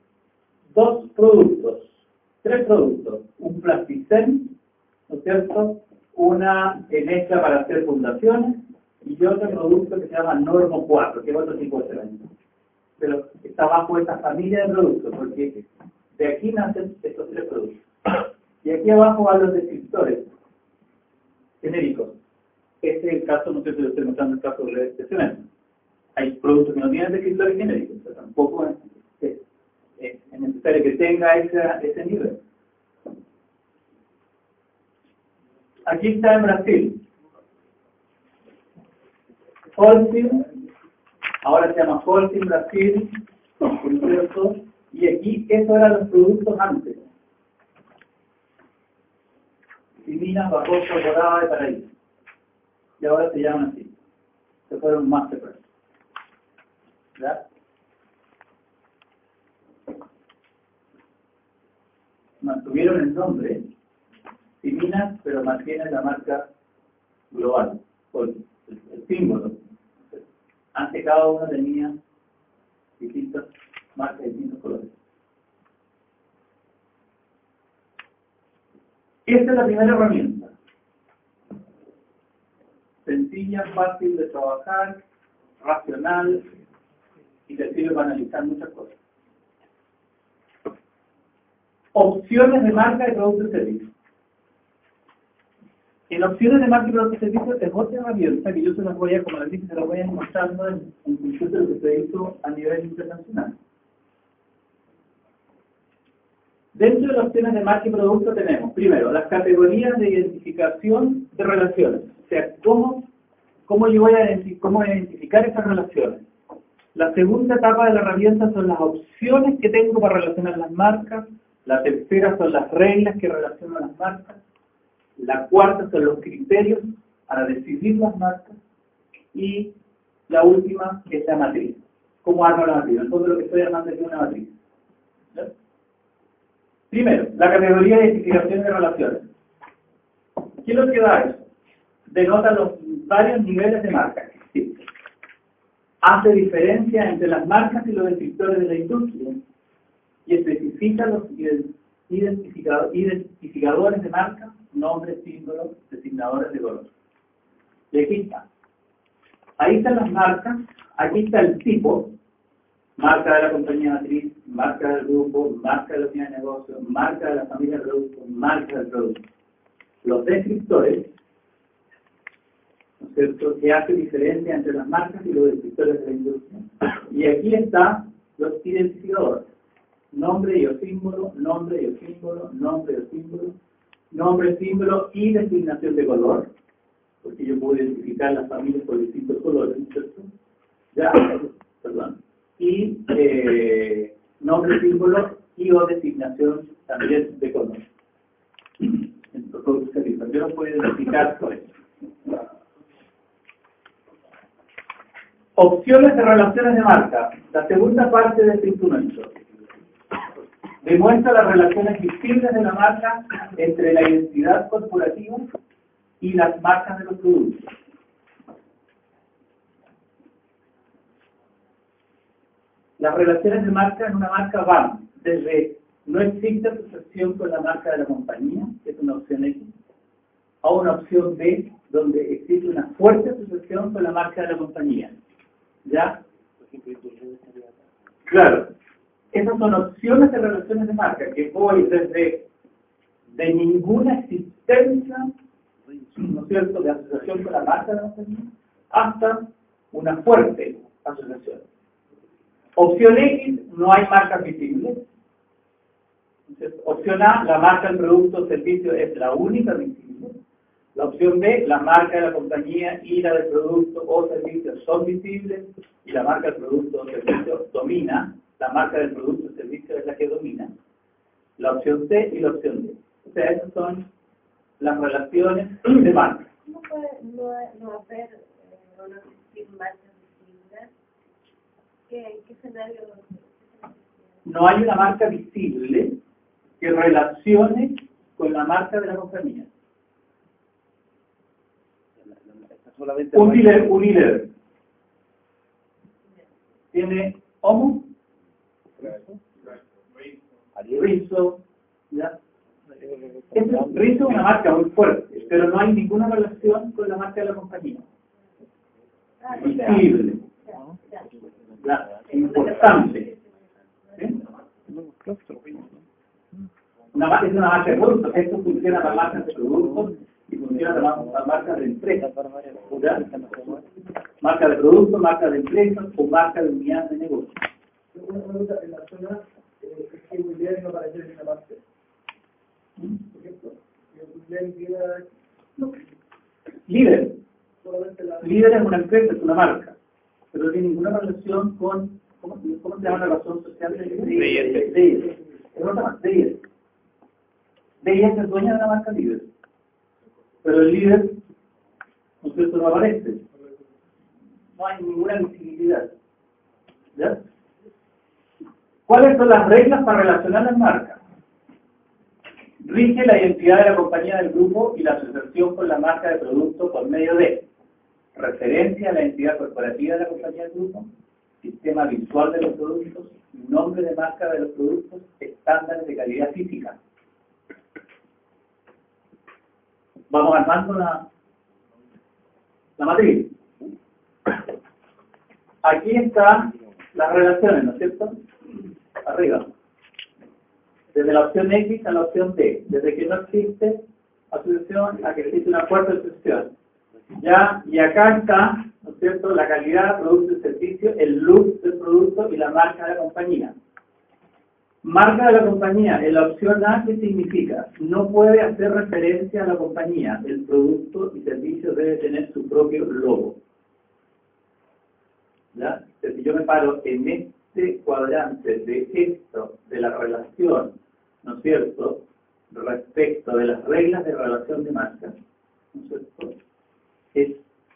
tres productos. Un plasticén, ¿no es cierto?, una mezcla para hacer fundaciones y otro producto que se llama Normo 4, que es otro tipo de cemento. Pero está bajo esta familia de productos, porque de aquí nacen estos tres productos. Y aquí abajo van los descriptores genéricos. Este es el caso, no sé si lo estoy mostrando el caso de cemento. Hay productos que no tienen descriptores genéricos, pero tampoco es necesario que tenga ese nivel. Aquí está en Brasil. Holcim, ahora se llama Holcim Brasil, ¿cierto? Y aquí, esos eran los productos antes. Minas, Barroso, Dorada y Paraíso. Y ahora se llaman así. Se fueron Mastercard. ¿Verdad? Mantuvieron el nombre Minas, pero mantienen la marca global, el símbolo. Antes cada uno tenía distintas marcas, distintos colores. Esta es la primera herramienta. Sencilla, fácil de trabajar, racional, y te sirve para analizar muchas cosas. Opciones de marca de producto y servicio. En opciones de marca y producto y servicio es otra herramienta que yo se las voy a, como les dije, se las voy a ir mostrando en función de lo que se hizo a nivel internacional. Dentro de las opciones de marca y producto tenemos, primero, las categorías de identificación de relaciones. O sea, cómo yo voy a identificar esas relaciones. La segunda etapa de la herramienta son las opciones que tengo para relacionar las marcas. La tercera son las reglas que relacionan las marcas. La cuarta son los criterios para decidir las marcas. Y la última es la matriz. ¿Cómo armo la matriz? En el fondo lo que estoy armando es una matriz. ¿Sí? Primero, la categoría de identificación de relaciones. ¿Qué es lo que da eso? Denota los varios niveles de marcas que existen. Hace diferencia entre las marcas y los descriptores de la industria y especifica los identificadores de marca, nombres, símbolos, designadores de color. Y aquí está. Ahí están las marcas, aquí está el tipo, marca de la compañía matriz, marca del grupo, marca de la unidad de negocio, marca de la familia de producto, marca del producto. Los descriptores, ¿no es cierto?, que hace diferencia entre las marcas y los descriptores de la industria. Y aquí están los identificadores. Nombre y o símbolo, nombre y o símbolo, nombre y o símbolo, nombre, símbolo y designación de color, porque yo puedo identificar las familias por distintos colores, ¿no es cierto? Ya, perdón. Y nombre, símbolo y o designación también de color. Entonces, yo lo puedo identificar por eso. Opciones de relaciones de marca. La segunda parte de este instrumento. Demuestra las relaciones visibles de la marca entre la identidad corporativa y las marcas de los productos. Las relaciones de marca en una marca van desde no existe asociación con la marca de la compañía, que es una opción X, a una opción B, donde existe una fuerte asociación con la marca de la compañía. ¿Ya? Claro. Esas son opciones de relaciones de marca, que voy desde de ninguna existencia, ¿no es cierto?, de asociación con la marca de la compañía, hasta una fuerte asociación. Opción X, no hay marcas visibles. Entonces, opción A, la marca del producto o servicio es la única visible. La opción B, la marca de la compañía y la del producto o servicio son visibles y la marca del producto o servicio domina. La marca del producto o servicio es la que domina. La opción C y la opción D. O sea, esas son las relaciones de marca. ¿Cómo puede no hacer o no existir marcas visibles? ¿En qué escenario? No hay una marca visible que relacione con la marca de la compañía. Un líder tiene Homo, Rizzo, ¿ya? Rizzo es una marca muy fuerte, pero no hay ninguna relación con la marca de la compañía. Visible, importante. ¿Sí? Es una marca de productos. Esto funciona para marcas de productos y funciona para marcas de empresas. Marca de productos, marca de empresas o marca de unidad de negocio. En la zona que muy bien no aparece en esa parte. Por ejemplo, líder. Líder es una empresa, es una marca, pero no tiene ninguna relación con, ¿cómo se llama la razón social de líder? Es otra marca, líder. DIS es dueña de la marca líder, pero el líder, ¿no es cierto?, no aparece. No hay ninguna visibilidad. ¿Ya? ¿Cuáles son las reglas para relacionar las marcas? Rige la identidad de la compañía del grupo y la asociación con la marca de producto por medio de referencia a la entidad corporativa de la compañía del grupo, sistema visual de los productos, nombre de marca de los productos, estándares de calidad física. Vamos armando la matriz. Aquí está las relaciones, ¿no es cierto? Arriba. Desde la opción X a la opción D. Desde que no existe asociación a que existe una fuerte asociación. Ya, y acá está, ¿no es cierto?, la calidad, producto y servicio, el look del producto y la marca de la compañía. Marca de la compañía, en la opción A, ¿qué significa? No puede hacer referencia a la compañía. El producto y servicio debe tener su propio logo. ¿Ya? Si yo me paro en este cuadrante de esto, de la relación, ¿no es cierto?, respecto de las reglas de relación de marca, ¿no es cierto?, es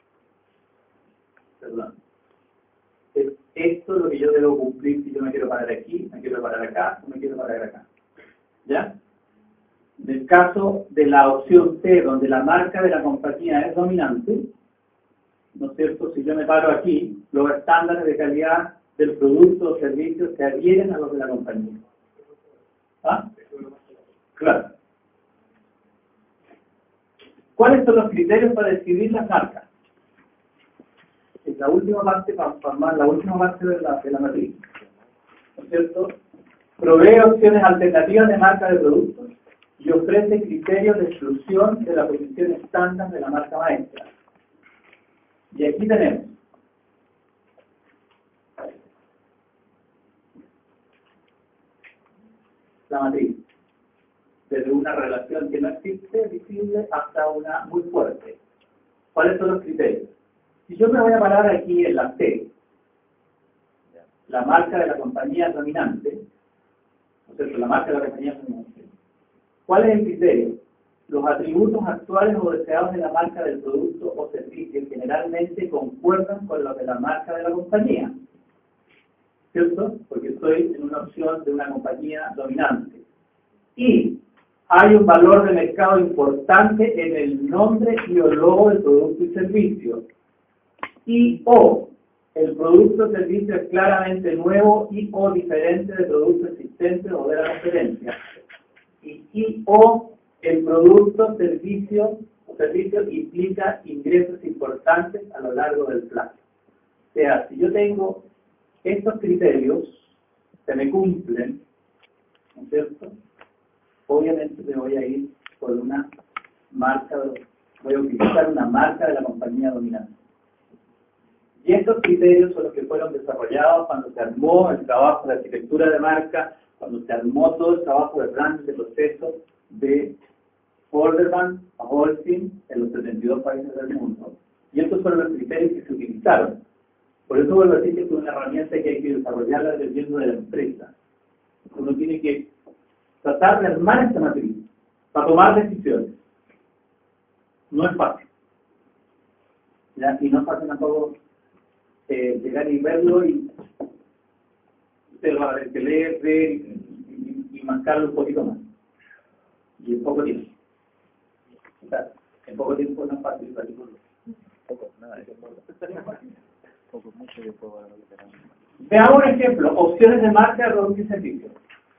esto lo que yo debo cumplir si yo me quiero parar aquí, me quiero parar acá, o me quiero parar acá. ¿Ya? En el caso de la opción C, donde la marca de la compañía es dominante, ¿no es cierto?, si yo me paro aquí, los estándares de calidad del producto o servicio se adhieren a los de la compañía. ¿Ah? Claro. ¿Cuáles son los criterios para decidir las marcas? Es la última parte, para formar la última parte de la matriz. ¿No es cierto? Provee opciones alternativas de marca de productos y ofrece criterios de exclusión de la posición estándar de la marca maestra. Y aquí tenemos la matriz. Desde una relación que no existe, visible, hasta una muy fuerte. ¿Cuáles son los criterios? Si yo me voy a parar aquí en la C, la marca de la compañía dominante, o sea, la marca de la compañía dominante, ¿cuál es el criterio? Los atributos actuales o deseados de la marca del producto o servicio generalmente concuerdan con los de la marca de la compañía, ¿cierto? Porque estoy en una opción de una compañía dominante. Y hay un valor de mercado importante en el nombre y o logo del producto y servicio. Y o el producto o servicio es claramente nuevo y o diferente del producto existente o de la competencia. Y o el producto o servicio implica ingresos importantes a lo largo del plazo. O sea, si yo tengo estos criterios, se me cumplen, ¿no es cierto? Obviamente me voy a ir por una marca, voy a utilizar una marca de la compañía dominante. Y estos criterios son los que fueron desarrollados cuando se armó el trabajo de arquitectura de marca, cuando se armó todo el trabajo de branding de proceso de Holderman a Holcim en los 72 países del mundo. Y estos fueron los criterios que se utilizaron. Por eso vuelvo a decir que es una herramienta que hay que desarrollarla dependiendo de la empresa. Uno tiene que tratar de armar esta matriz para tomar decisiones. No es fácil. ¿Ya? Y no es fácil tampoco llegar y verlo y usted lo va a tener que leer, ver y marcarlo un poquito más. Y en poco tiempo. O sea, en poco tiempo no es fácil salir. Poco, nada, poco, mucho tiempo. Veamos un ejemplo, opciones de marca de producto y servicio.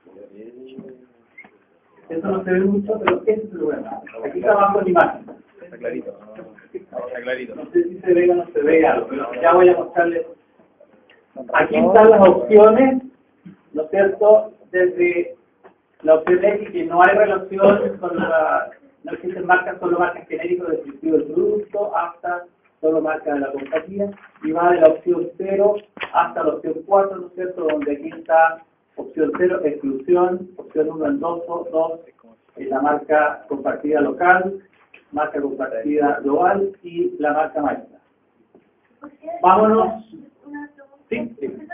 Eso no se ve mucho, pero este es el problema. Aquí trabajo en imagen. Está clarito. Está clarito. No sé si se ve o no se ve algo, pero ya voy a mostrarles. Aquí están las opciones, ¿no es cierto? Desde la opción X, que no hay relación con la... No existen marcas, solo marcas genéricas descriptivas del producto, hasta solo marcas de la compañía, y va de la opción 0 hasta la opción 4, ¿no es cierto? Donde aquí está opción 0, exclusión, opción 1 en 2, la marca compartida local, marca compartida global y la marca maestra. Vámonos. Sí.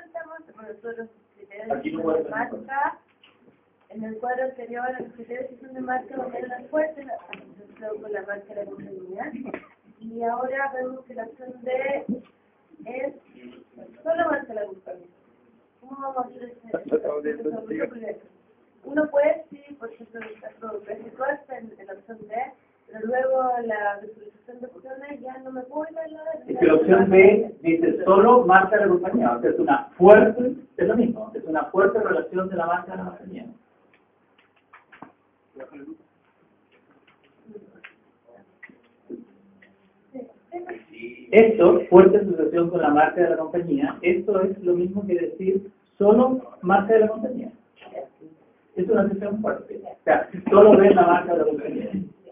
Aquí no puedo marca. En el cuadro anterior, los criterios que son de marca van a ser las fuertes, asociación con la marca de la compañía. Y ahora vemos que la opción D es solo marca de la compañía. ¿Cómo vamos a hacer ese? Uno puede, sí, por ejemplo, en el caso de en la opción D, pero luego la visualización de opciones ya no me puedo ir a Es que la opción B dice solo marca de la compañía, o sea, es una fuerte, es lo mismo, es una fuerte relación de la marca de la compañía. Esto, fuerte asociación con la marca de la compañía, esto es lo mismo que decir solo marca de la compañía. Es una asociación fuerte. O sea, solo ves la marca de la compañía.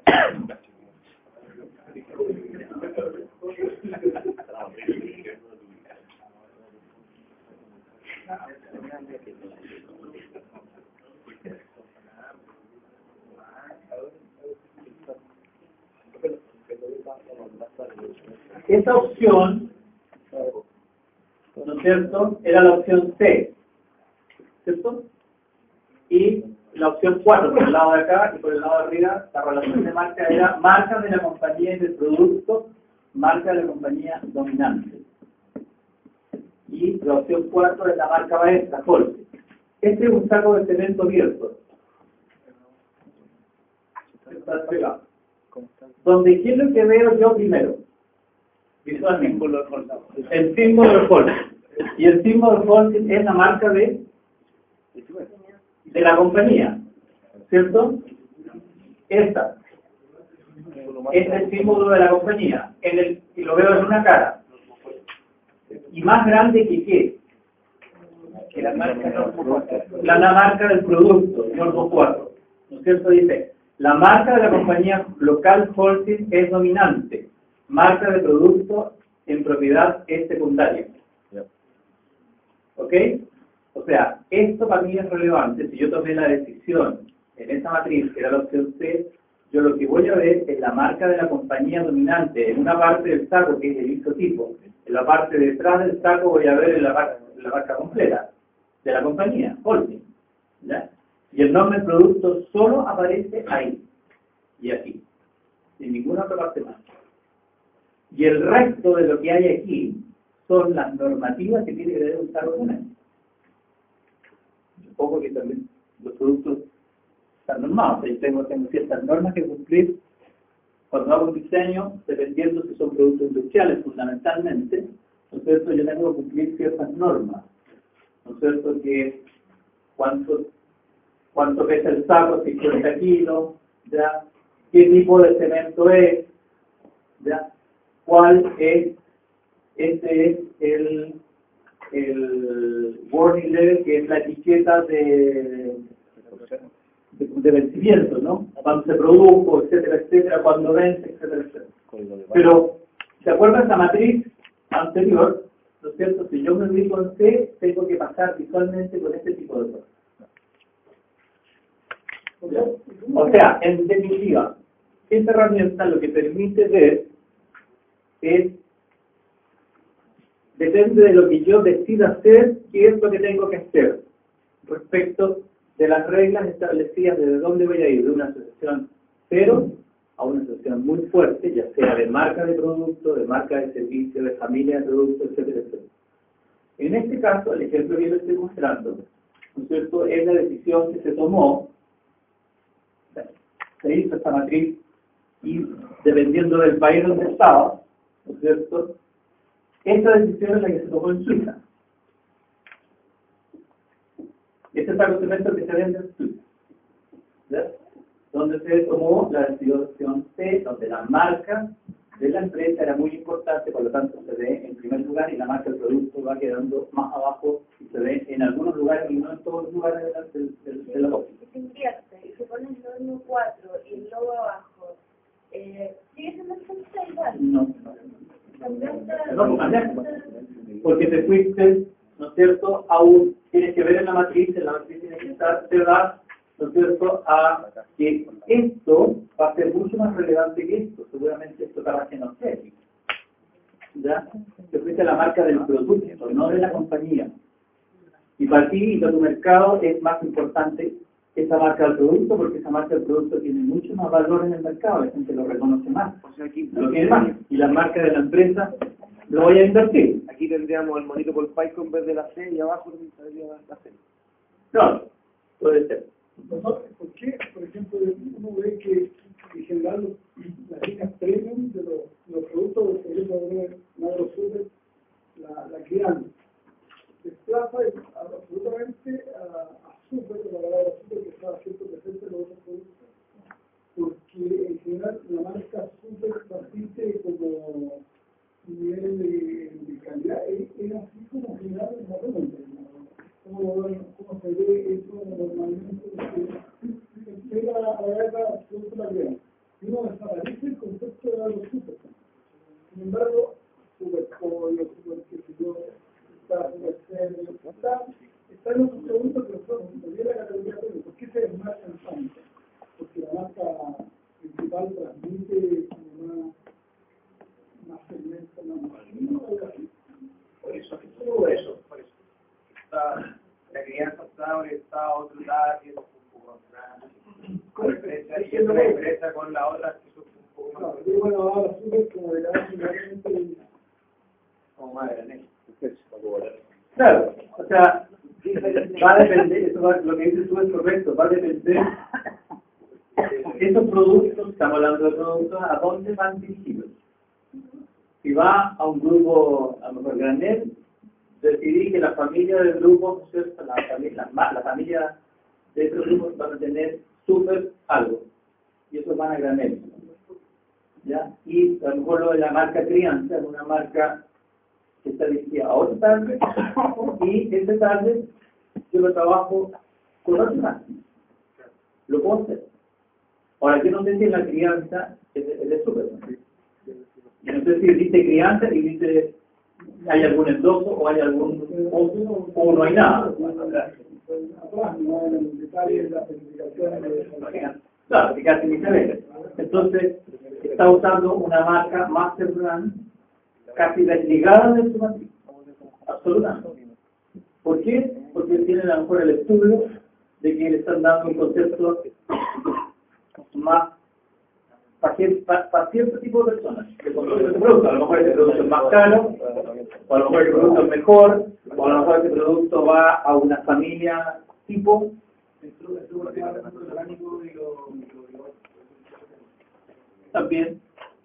Esta opción, ¿no es cierto?, era la opción C, ¿cierto? Y la opción 4 por el lado de acá y por el lado de arriba, la relación de marca era marca de la compañía y del producto, marca de la compañía dominante. Y la opción 4 es la marca maestra, Holcim. Este es un saco de cemento abierto. Está despegado. Donde, ¿qué es lo que veo yo primero? Visualmente. El símbolo de Holcim. Y el símbolo de Holcim es la marca de la compañía, ¿cierto? Esta. Este es el símbolo de la compañía. Y lo veo en una cara. Y más grande que qué? Que la marca la marca del producto, Normo 4. ¿No es cierto? Dice, la marca de la compañía local Holcim es dominante. Marca de producto en propiedad es secundaria. ¿Ok? O sea, esto para mí es relevante. Si yo tomé la decisión en esa matriz, que era la opción C, yo lo que voy a ver es la marca de la compañía dominante en una parte del saco, que es el isotipo. En la parte de detrás del saco voy a ver la marca completa de la compañía, Holcim. ¿Ya? Y el nombre del producto solo aparece ahí y aquí, sin ninguna otra parte más. Y el resto de lo que hay aquí son las normativas que tiene que tener un saco dominante. Supongo que también los productos están normados. Yo tengo ciertas normas que cumplir cuando hago un diseño, dependiendo si son productos industriales fundamentalmente, ¿no es cierto? Yo tengo que cumplir ciertas normas, ¿no es cierto? Que cuánto pesa el saco, 50 kilos, ¿ya? Qué tipo de cemento es, ¿ya? Cuál es, este es el warning level, que es la etiqueta de vencimiento, ¿no? Cuando se produjo, etcétera, etcétera, cuando vence, etcétera, etcétera. Pero, ¿se acuerdan esa matriz anterior? ¿No es cierto? Si yo me ubico en C, tengo que pasar visualmente con este tipo de cosas. O sea, en definitiva, esta herramienta lo que permite ver es, depende de lo que yo decida hacer, qué es lo que tengo que hacer respecto de las reglas establecidas desde dónde voy a ir, de una asociación cero a una asociación muy fuerte, ya sea de marca de producto, de marca de servicio, de familia de productos, etcétera, etcétera. En este caso, el ejemplo que yo estoy mostrando, ¿no es cierto?, es la decisión que se tomó, se hizo esta matriz y dependiendo del país donde estaba, ¿no es cierto?, esta decisión es la que se tomó en Suiza. Este es el documento que se vende en Suiza, ¿ya? Donde se tomó la decisión C, donde la marca de la empresa era muy importante, por lo tanto se ve en primer lugar y la marca del producto va quedando más abajo y se ve en algunos lugares y no en todos los lugares de la bolsa. Si se invierte y se pone el normo 4 y el logo abajo, ¿sigue siendo igual? No, porque te fuiste, ¿no es cierto?, aún tienes que ver en la matriz tiene que estar, te da, ¿no es cierto?, a que esto va a ser mucho más relevante que esto, seguramente esto para que no sé, ¿ya? Te fuiste a la marca del producto, no de la compañía. Y para ti y para tu mercado es más importante esa marca del producto, porque esa marca del producto tiene mucho más valor en el mercado, la gente lo reconoce más, lo tiene más, y la marca de la empresa lo voy a invertir. Aquí tendríamos el monito por Python en vez de la C y abajo tendría la C. Claro, puede ser. ¿Por qué? Por ejemplo, uno ve que en general las líneas premium de los productos de AgroSuper, la crean, desplaza absolutamente a Super, la palabra Super que está siempre presente en los otros productos, porque en general la marca Super transmite como un nivel permite más segmento, Por eso. La crianza está orientada a otro lado, que es un poco más grande. Y otra empresa con la otra, que es un poco más grande. bueno, ahora súper como de cada realmente Como más grande. Claro, o sea, va a depender, lo que dices tú es correcto, va a depender esos productos, estamos hablando de productos, ¿a dónde van dirigidos? Si va a un grupo, a lo mejor granel, decidí que la familia del grupo, ¿cierto? La familia de esos grupos van a tener súper algo, y esos van a granel, ¿ya? Y a lo mejor lo de la marca crianza es una marca que está dirigida a otro target, y ese target yo lo trabajo con otro target. Lo puedo hacer. Ahora, yo no sé si en la crianza es de súper. Yo no sé si dice crianza y dice hay algún endoso o hay algún o no hay nada. atrás, no en el detalle de las especificaciones. Claro, que casi ni se ve. Entonces, está usando una marca Master Brand casi desligada de su matriz. Absolutamente. ¿Por qué? Porque tienen a lo mejor el estudio de que le están dando un concepto más para cierto tipo de personas que consumen ese producto. A lo mejor ese producto es más caro, o a lo mejor ese producto es mejor, o a lo mejor ese producto va a una familia tipo. También.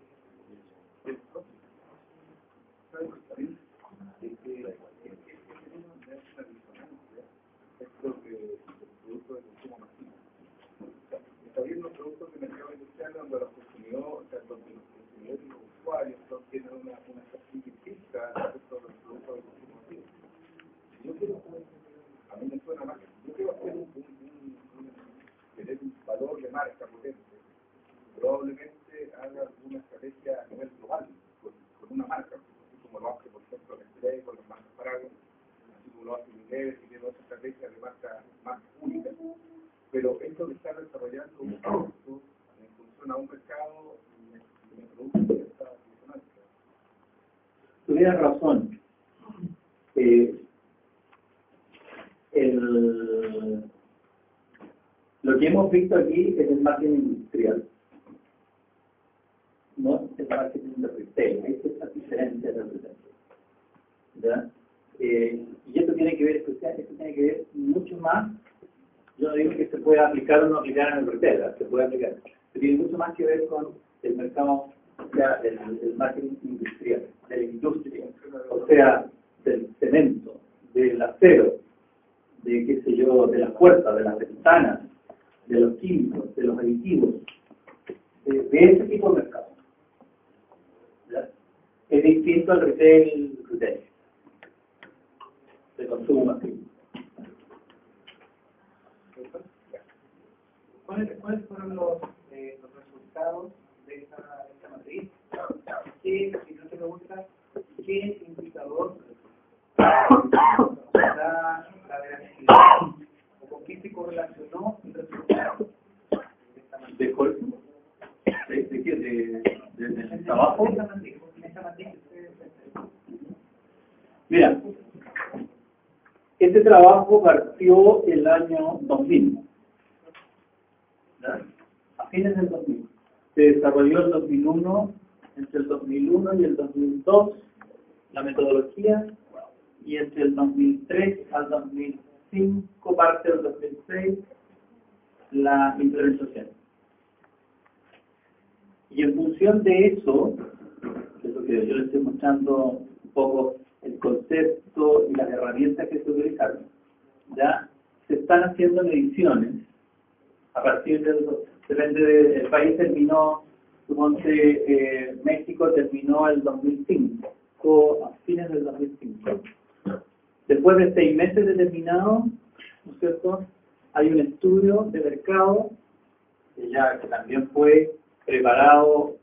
Está habiendo productos de mercado industrial donde los consumidores, donde los consumidores y los usuarios no tienen una estrategia física respecto a los productos de consumo masivo. Yo quiero, a mí me suena más, yo quiero hacer tener un valor de marca potente. Probablemente haga alguna estrategia a nivel global con una marca, así como lo hace, por ejemplo, Nestlé con las marcas Paragon, así como lo hace Unilever y tiene otra estrategia de marca más única. Pero esto de estar desarrollando un producto en función a un mercado me produce esta disonancia. Tuvieras razón. Lo que hemos visto aquí es el marketing industrial, no el marketing de retail. Esa es la diferencia de retail. ¿Ya? Y esto tiene que ver mucho más. Yo no digo que se pueda aplicar o no aplicar en el retail, se puede aplicar. Pero tiene mucho más que ver con el mercado, o sea, el marketing industrial, de la industria, o sea, del cemento, del acero, de qué sé yo, de las puertas, de las ventanas, de los químicos, de los aditivos, de ese tipo de mercado. ¿Ya? Es distinto al retail, de consumo masivo. ¿Cuáles fueron los resultados de esta matriz? Si no te preguntas, ¿qué indicador da la veracidad o con qué se correlacionó el resultado de esta matriz? ¿De qué? ¿De trabajo? Esta matriz. Mira, este trabajo partió el año 2000. ¿Ya? A fines del 2000. Se desarrolló el 2001, entre el 2001 y el 2002, la metodología, y entre el 2003 al 2005, parte del 2006, la implementación. Y en función de eso, que es lo que yo les estoy mostrando un poco el concepto y las herramientas que se utilizaron, ya se están haciendo mediciones a partir del, depende del país, terminó, suponte, México terminó el 2005, a fines del 2005. Después de 6 meses de terminado, ¿no es cierto?, hay un estudio de mercado que también fue preparado